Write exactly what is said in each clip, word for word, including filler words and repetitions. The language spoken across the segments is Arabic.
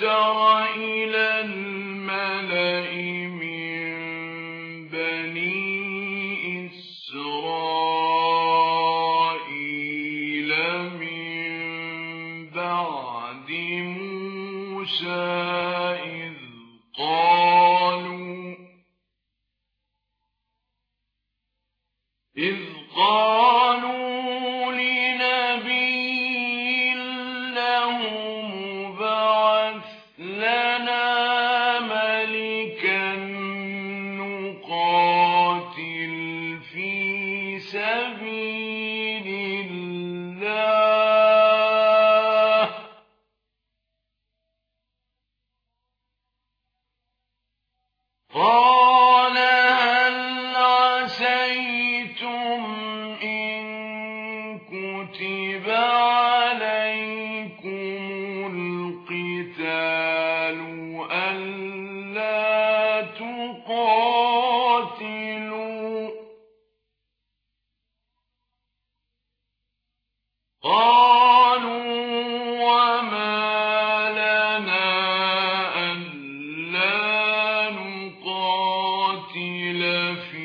تَرَ إِلَى الْمَلَإِ مِن بَنِي إِسْرَائِيلَ مِن بَعْدِ مُوسَىٰ إِذْ قَالُوا إِذْ قَالُوا لِنَبِيٍّ لَّهُ ابْعَثْ لَنَا مَلِكًا نُّقَاتِلْ فِي سَبِيلِ اللَّهِ ۖ قَالَ هَلْ عَسَيْتُمْ إِن كُتِبَ عَلَيْكُمُ الْقِتَالُ أَلَّا تُقَاتِلُوا ۖ قَالُوا وَمَا لَنَا أَلَّا نُقَاتِلَ فِي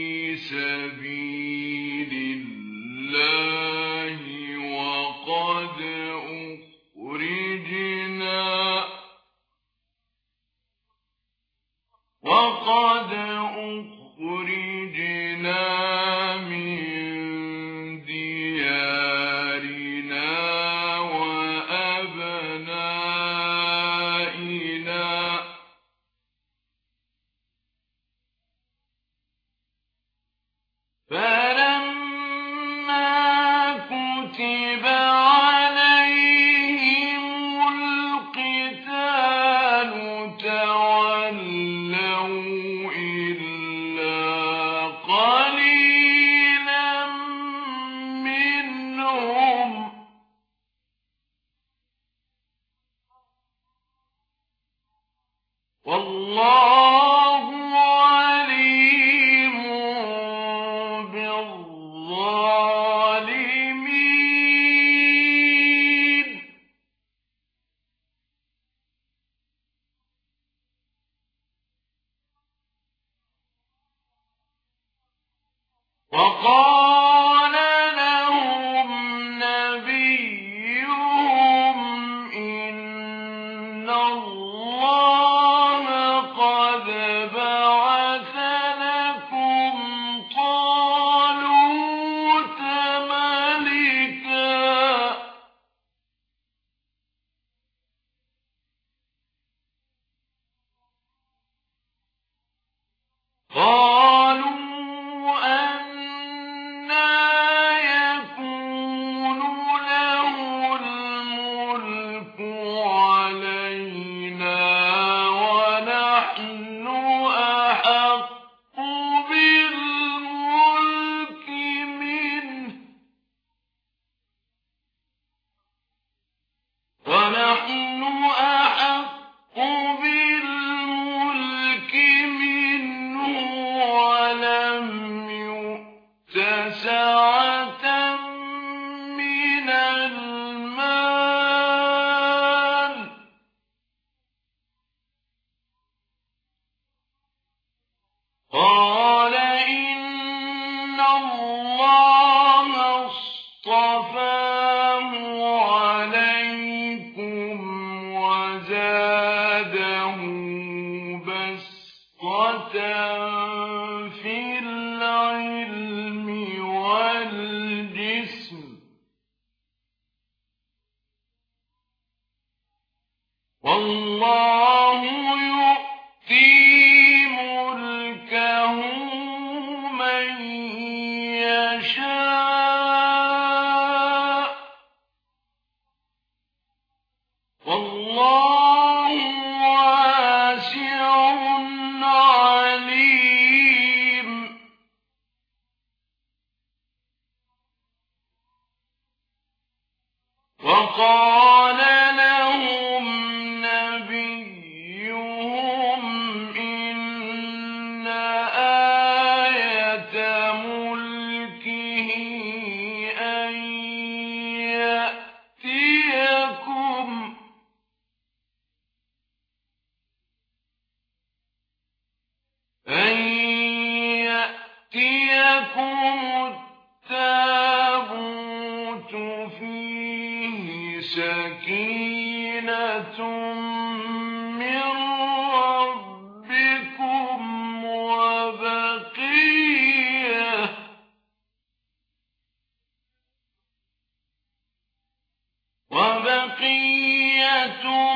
سَبِيلِ اللَّهِ وَقَدْ أُخْرِجْنَا وَقَدْ أُخْرِجْنَا مِن دِيَارِنَا وَأَبْنَائِنَا فَلَمَّا كُتِبَ عَلَيْهِمُ الْقِتَالُ تَوَلَّوْا إِلَّا قَلِيلًا مِّنْهُمْ ۗ وَاللَّهُ عَلِيمٌ بِالظَّالِمِينَ. وَقَالَ لَهُمْ نَبِيُّهُمْ إِنَّ اللَّهَ قَدْ بَعَثَ لَكُمْ طَالُوتَ مَلِكًا ۚ قَالُوا أَنَّىٰ يَكُونُ لَهُ الْمُلْكُ عَلَيْنَا وَنَحْنُ أَحَقُّ بِالْمُلْكِ مِنْهُ وَنَحْنُ أَحَقُّ بِالْمُلْكِ مِنْهُ وَلَمْ يُؤْتَ سَعَةً مِّنَ الْمَالِ ۚ قَالَ إِنَّ اللَّهَ اصْطَفَاهُ عَلَيْكُمْ وَزَادَهُ بَسْطَةً فِي الْعِلْمِ وَالْجِسْمِ ۖ وَاللَّهُ يُؤْتِي مُلْكَهُ مَن يَشَاءُ ۚ وَاللَّهُ وَاسِعٌ عَلِيمٌ. وَقَالَ لَهُمْ نَبِيُّهُمْ إِنَّ آيَةَ مُلْكِهِ أَن يَأْتِيَكُمْ فيه سكينة من ربكم وبقية وبقية